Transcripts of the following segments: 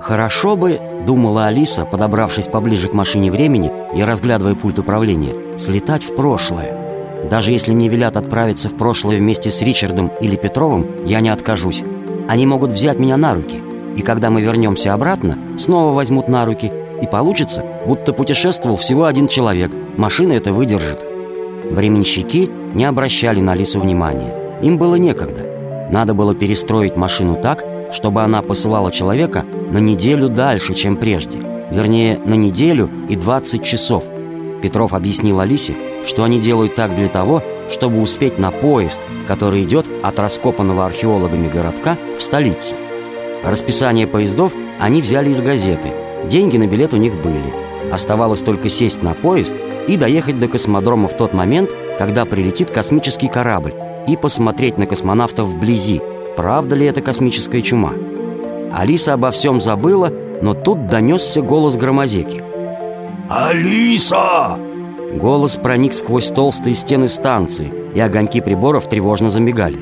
«Хорошо бы, — думала Алиса, подобравшись поближе к машине времени и разглядывая пульт управления, — слетать в прошлое. Даже если не велят отправиться в прошлое вместе с Ричардом или Петровым, я не откажусь. Они могут взять меня на руки, и когда мы вернемся обратно, снова возьмут на руки, и получится, будто путешествовал всего один человек. Машина это выдержит». Временщики не обращали на Алису внимания. Им было некогда. Надо было перестроить машину так, чтобы она посылала человека на неделю дальше, чем прежде. Вернее, на неделю и 20 часов. Петров объяснил Алисе, что они делают так для того, чтобы успеть на поезд, который идет от раскопанного археологами городка в столицу. Расписание поездов они взяли из газеты. Деньги на билет у них были. Оставалось только сесть на поезд и доехать до космодрома в тот момент, когда прилетит космический корабль, и посмотреть на космонавтов вблизи, правда ли это космическая чума. Алиса обо всем забыла, но тут донесся голос Громозеки. «Алиса!» Голос проник сквозь толстые стены станции, и огоньки приборов тревожно замигали.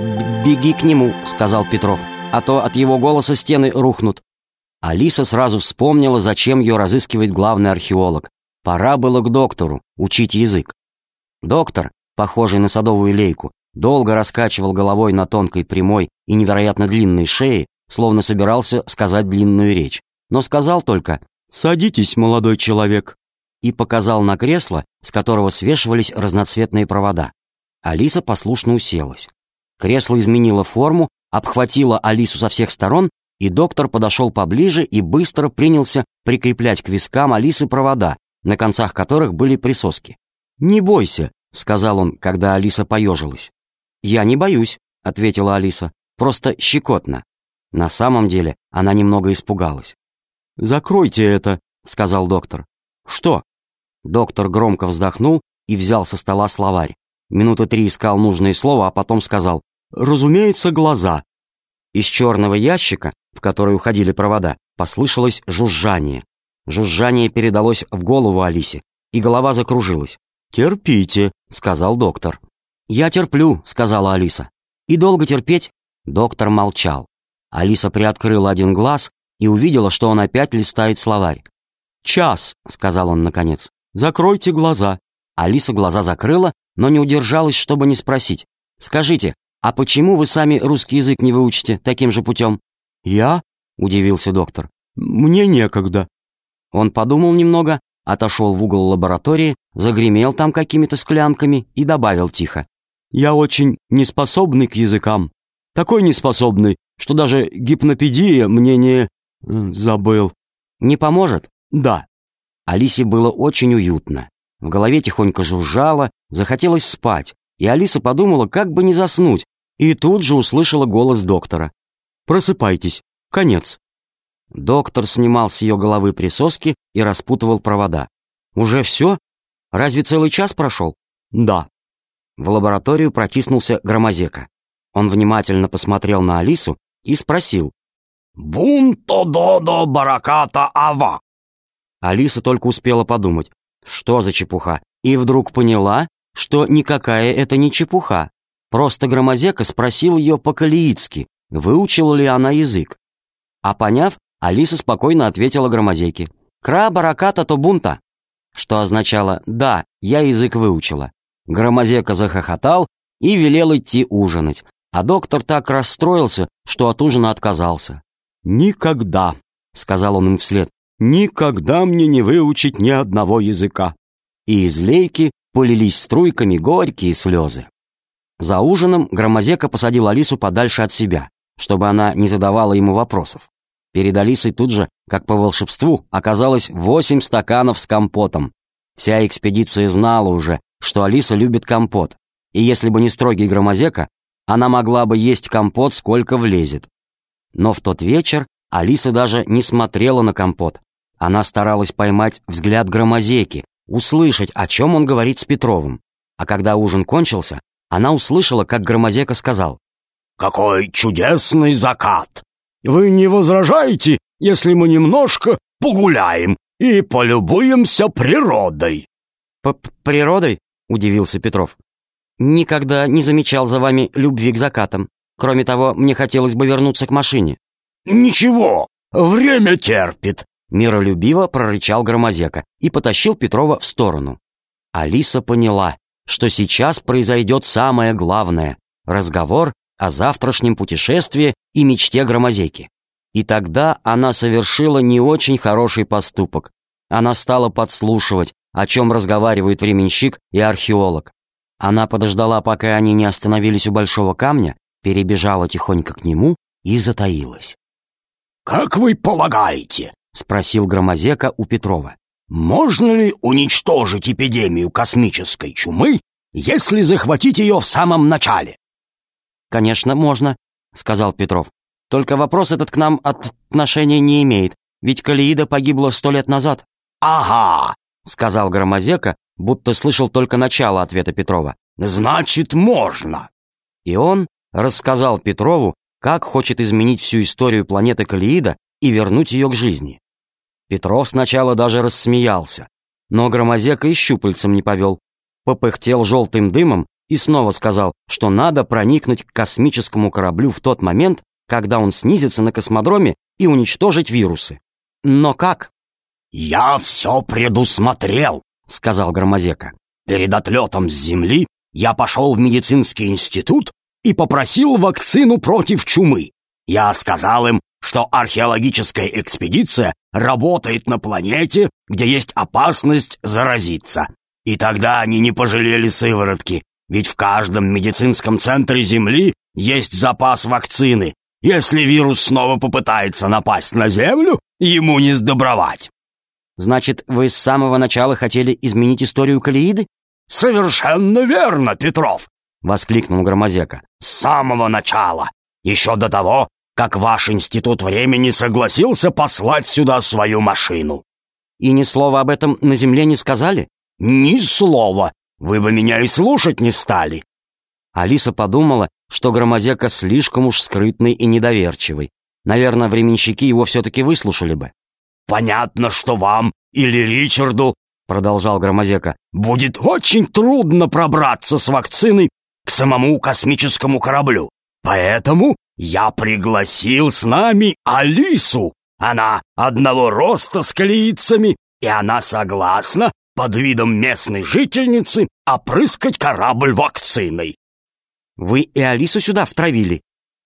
«Беги к нему», — сказал Петров, — «а то от его голоса стены рухнут». Алиса сразу вспомнила, зачем ее разыскивает главный археолог. Пора было к доктору учить язык. Доктор, похожий на садовую лейку, долго раскачивал головой на тонкой прямой и невероятно длинной шее, словно собирался сказать длинную речь. Но сказал только «Садитесь, молодой человек», и показал на кресло, с которого свешивались разноцветные провода. Алиса послушно уселась. Кресло изменило форму, обхватило Алису со всех сторон, и доктор подошел поближе и быстро принялся прикреплять к вискам Алисы провода, на концах которых были присоски. «Не бойся», — сказал он, когда Алиса поежилась. «Я не боюсь», — ответила Алиса, — «просто щекотно». На самом деле она немного испугалась. «Закройте это», — сказал доктор. «Что?» Доктор громко вздохнул и взял со стола словарь. Минуты 3 искал нужное слово, а потом сказал «Разумеется, глаза». Из черного ящика, в который уходили провода, послышалось жужжание. Жужжание передалось в голову Алисе, и голова закружилась. «Терпите», — сказал доктор. «Я терплю», — сказала Алиса. «И долго терпеть?» Доктор молчал. Алиса приоткрыла один глаз и увидела, что он опять листает словарь. «Час», — сказал он наконец. «Закройте глаза». Алиса глаза закрыла, но не удержалась, чтобы не спросить. «Скажите, а почему вы сами русский язык не выучите таким же путем?» «Я?» — удивился доктор. «Мне некогда». Он подумал немного, отошел в угол лаборатории, загремел там какими-то склянками и добавил тихо. «Я очень неспособный к языкам. Такой неспособный, что даже гипнопедия мне не... забыл». «Не поможет?» «Да». Алисе было очень уютно. В голове тихонько жужжало, захотелось спать, и Алиса подумала, как бы не заснуть, и тут же услышала голос доктора. «Просыпайтесь. Конец». Доктор снимал с ее головы присоски и распутывал провода. «Уже все? Разве целый час прошел?» «Да». В лабораторию протиснулся Громозека. Он внимательно посмотрел на Алису и спросил. «Бунто-додо бараката ава». Алиса только успела подумать, что за чепуха, и вдруг поняла, что никакая это не чепуха. Просто Громозека спросил ее по-калиитски, выучила ли она язык. А поняв, Алиса спокойно ответила Громозеке «Кра бараката то бунта», что означало «да, я язык выучила». Громозека захохотал и велел идти ужинать, а доктор так расстроился, что от ужина отказался. «Никогда», — сказал он им вслед, — «никогда мне не выучить ни одного языка». И из лейки полились струйками горькие слезы. За ужином Громозека посадил Алису подальше от себя, чтобы она не задавала ему вопросов. Перед Алисой тут же, как по волшебству, оказалось 8 стаканов с компотом. Вся экспедиция знала уже, что Алиса любит компот, и если бы не строгий Громозека, она могла бы есть компот сколько влезет. Но в тот вечер Алиса даже не смотрела на компот. Она старалась поймать взгляд Громозеки, услышать, о чем он говорит с Петровым. А когда ужин кончился, она услышала, как Громозека сказал: «Какой чудесный закат! Вы не возражаете, если мы немножко погуляем и полюбуемся природой?» «Природой?» — удивился Петров. «Никогда не замечал за вами любви к закатам. Кроме того, мне хотелось бы вернуться к машине». «Ничего, время терпит», — миролюбиво прорычал Громозека и потащил Петрова в сторону. Алиса поняла, что сейчас произойдет самое главное — разговор о завтрашнем путешествии и мечте Громозеки. И тогда она совершила не очень хороший поступок. Она стала подслушивать, о чем разговаривают временщик и археолог. Она подождала, пока они не остановились у большого камня, перебежала тихонько к нему и затаилась. «Как вы полагаете, — спросил Громозека у Петрова, — можно ли уничтожить эпидемию космической чумы, если захватить ее в самом начале?» «Конечно, можно, — сказал Петров. Только вопрос этот к нам отношения не имеет, ведь Калеида погибла 100 лет назад». «Ага, — сказал Громозека, будто слышал только начало ответа Петрова. Значит, можно». И он рассказал Петрову, как хочет изменить всю историю планеты Калеида и вернуть ее к жизни. Петров сначала даже рассмеялся, но Громозека и щупальцем не повел, попыхтел желтым дымом и снова сказал, что надо проникнуть к космическому кораблю в тот момент, когда он снизится на космодроме, и уничтожить вирусы. Но как? «Я все предусмотрел», — сказал Громозека. «Перед отлетом с Земли я пошел в медицинский институт и попросил вакцину против чумы. Я сказал им, что археологическая экспедиция работает на планете, где есть опасность заразиться. И тогда они не пожалели сыворотки, ведь в каждом медицинском центре Земли есть запас вакцины. Если вирус снова попытается напасть на Землю, ему не сдобровать». «Значит, вы с самого начала хотели изменить историю Калеиды?» «Совершенно верно, Петров!» — воскликнул Громозека. «С самого начала! Еще до того, как ваш институт времени согласился послать сюда свою машину». «И ни слова об этом на Земле не сказали?» «Ни слова! Вы бы меня и слушать не стали!» Алиса подумала, что Громозека слишком уж скрытный и недоверчивый. Наверное, временщики его все-таки выслушали бы. «Понятно, что вам или Ричарду, — продолжал Громозека, — будет очень трудно пробраться с вакциной к самому космическому кораблю. Поэтому я пригласил с нами Алису. Она одного роста с калеидцами, и она согласна под видом местной жительницы опрыскать корабль вакциной». «Вы и Алису сюда втравили?»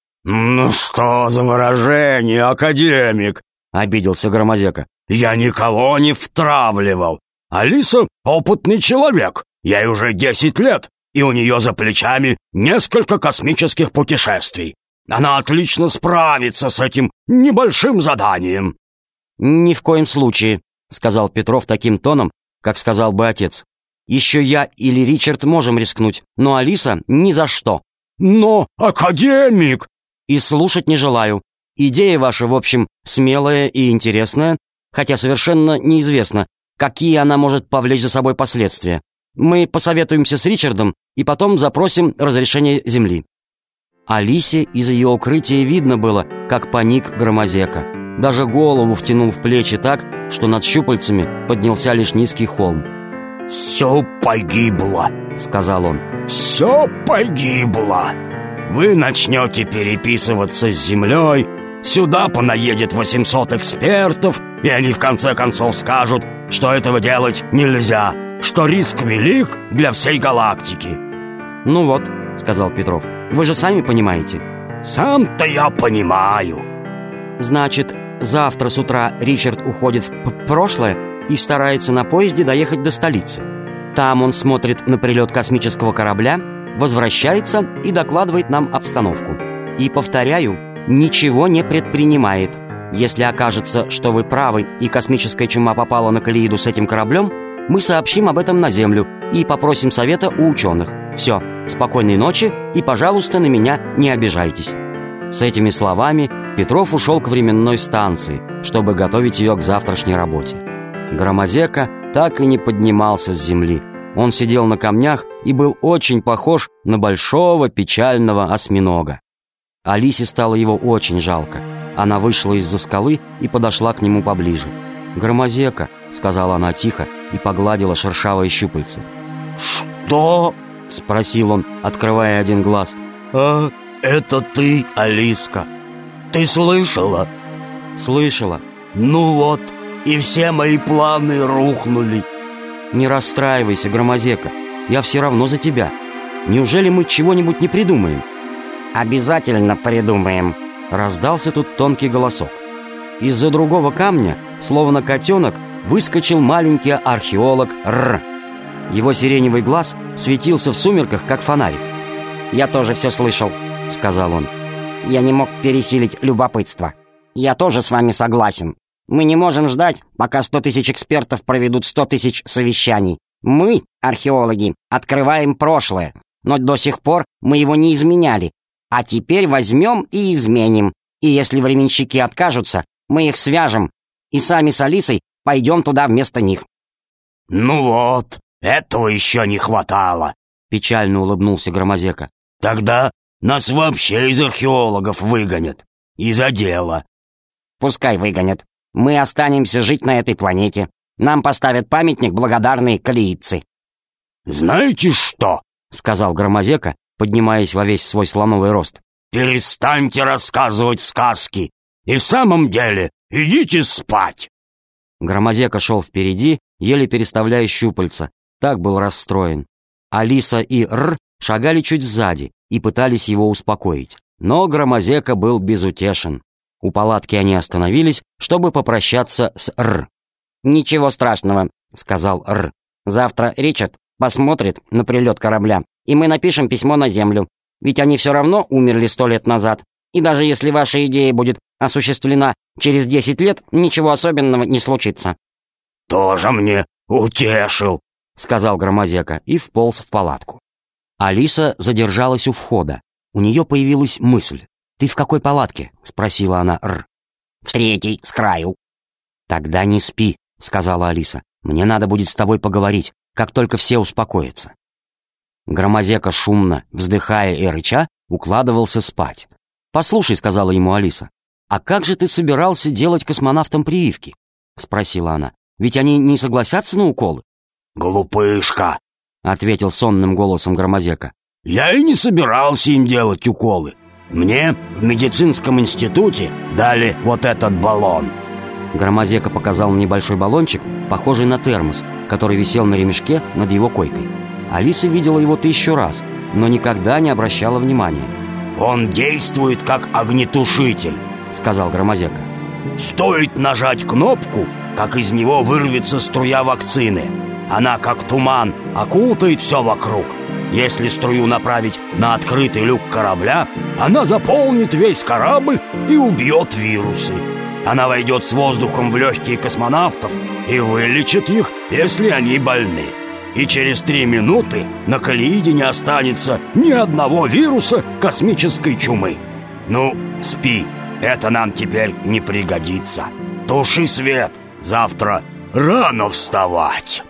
«Ну что за выражение, академик?» — обиделся Громозека. «Я никого не втравливал. Алиса — опытный человек, ей уже 10 лет, и у нее за плечами несколько космических путешествий. Она отлично справится с этим небольшим заданием». «Ни в коем случае», — сказал Петров таким тоном, как сказал бы отец. «Еще я или Ричард можем рискнуть, но Алиса ни за что». «Но, академик!» «И слушать не желаю. Идея ваша, в общем, смелая и интересная, хотя совершенно неизвестно, какие она может повлечь за собой последствия. Мы посоветуемся с Ричардом и потом запросим разрешение Земли». Алисе из ее укрытия видно было, как паник Громозека. Даже голову втянул в плечи так, что над щупальцами поднялся лишь низкий холм. «Все погибло», — сказал он. «Все погибло. Вы начнете переписываться с Землей, сюда понаедет 800 экспертов, и они в конце концов скажут, что этого делать нельзя, что риск велик для всей галактики». «Ну вот», — сказал Петров, — «вы же сами понимаете». «Сам-то я понимаю». «Значит, завтра с утра Ричард уходит в прошлое и старается на поезде доехать до столицы. Там он смотрит на прилет космического корабля, возвращается и докладывает нам обстановку. И, повторяю, ничего не предпринимает. Если окажется, что вы правы и космическая чума попала на Калеиду с этим кораблем, мы сообщим об этом на Землю и попросим совета у ученых. Все, спокойной ночи и, пожалуйста, на меня не обижайтесь». С этими словами Петров ушел к временной станции, чтобы готовить ее к завтрашней работе. Громозека так и не поднимался с земли. Он сидел на камнях и был очень похож на большого печального осьминога. Алисе стало его очень жалко. Она вышла из-за скалы и подошла к нему поближе. «Громозека», — сказала она тихо и погладила шершавые щупальцы. «Что?» — спросил он, открывая один глаз. «Это ты, Алиска? Ты слышала?» Слышала. Ну вот, и все мои планы рухнули. Не расстраивайся, Громозека, я все равно за тебя. Неужели мы чего-нибудь не придумаем? Обязательно придумаем. Раздался тут тонкий голосок. Из-за другого камня, словно котенок, выскочил маленький археолог Р. Его сиреневый глаз светился в сумерках, как фонарик. «Я тоже все слышал», — сказал он. «Я не мог пересилить любопытство. Я тоже с вами согласен. Мы не можем ждать, пока 100 тысяч экспертов проведут 100 тысяч совещаний. Мы, археологи, открываем прошлое, но до сих пор мы его не изменяли. А теперь возьмем и изменим. И если временщики откажутся, мы их свяжем, и сами с Алисой пойдем туда вместо них». Ну вот, этого еще не хватало, печально улыбнулся Громозека. Тогда нас вообще из археологов выгонят. И за дело. Пускай выгонят. Мы останемся жить на этой планете. Нам поставят памятник благодарные калийцы. Знаете что? Сказал Громозека, поднимаясь во весь свой слоновый рост. Перестаньте рассказывать сказки. И в самом деле, идите спать. Громозека шел впереди, еле переставляя щупальца. Так был расстроен. Алиса и Р шагали чуть сзади и пытались его успокоить. Но Громозека был безутешен. У палатки они остановились, чтобы попрощаться с Р. «Ничего страшного», — сказал Р. «Завтра Ричард посмотрит на прилет корабля, и мы напишем письмо на Землю. Ведь они все равно умерли 100 лет назад. И даже если ваша идея будет осуществлена через 10 лет, ничего особенного не случится». «Тоже мне утешил», — сказал Громозека и вполз в палатку. Алиса задержалась у входа. У нее появилась мысль. «Ты в какой палатке?» — спросила она Р. «В 3-й, с краю». «Тогда не спи», — сказала Алиса. «Мне надо будет с тобой поговорить, как только все успокоятся». Громозека, шумно, вздыхая и рыча, укладывался спать. «Послушай», — сказала ему Алиса, «а как же ты собирался делать космонавтам прививки?» — спросила она. «Ведь они не согласятся на уколы?» «Глупышка», — ответил сонным голосом Громозека. «Я и не собирался им делать уколы. Мне в медицинском институте дали вот этот баллон». Громозека показал небольшой баллончик, похожий на термос, который висел на ремешке над его койкой. Алиса видела его 1000 раз, но никогда не обращала внимания. «Он действует как огнетушитель», — сказал Громозека. «Стоит нажать кнопку, как из него вырвется струя вакцины. Она, как туман, окутает все вокруг. Если струю направить на открытый люк корабля, она заполнит весь корабль и убьет вирусы. Она войдет с воздухом в легкие космонавтов и вылечит их, если они больны. И через 3 минуты на Калииде не останется ни одного вируса космической чумы. Ну, спи, это нам теперь не пригодится. Туши свет, завтра рано вставать».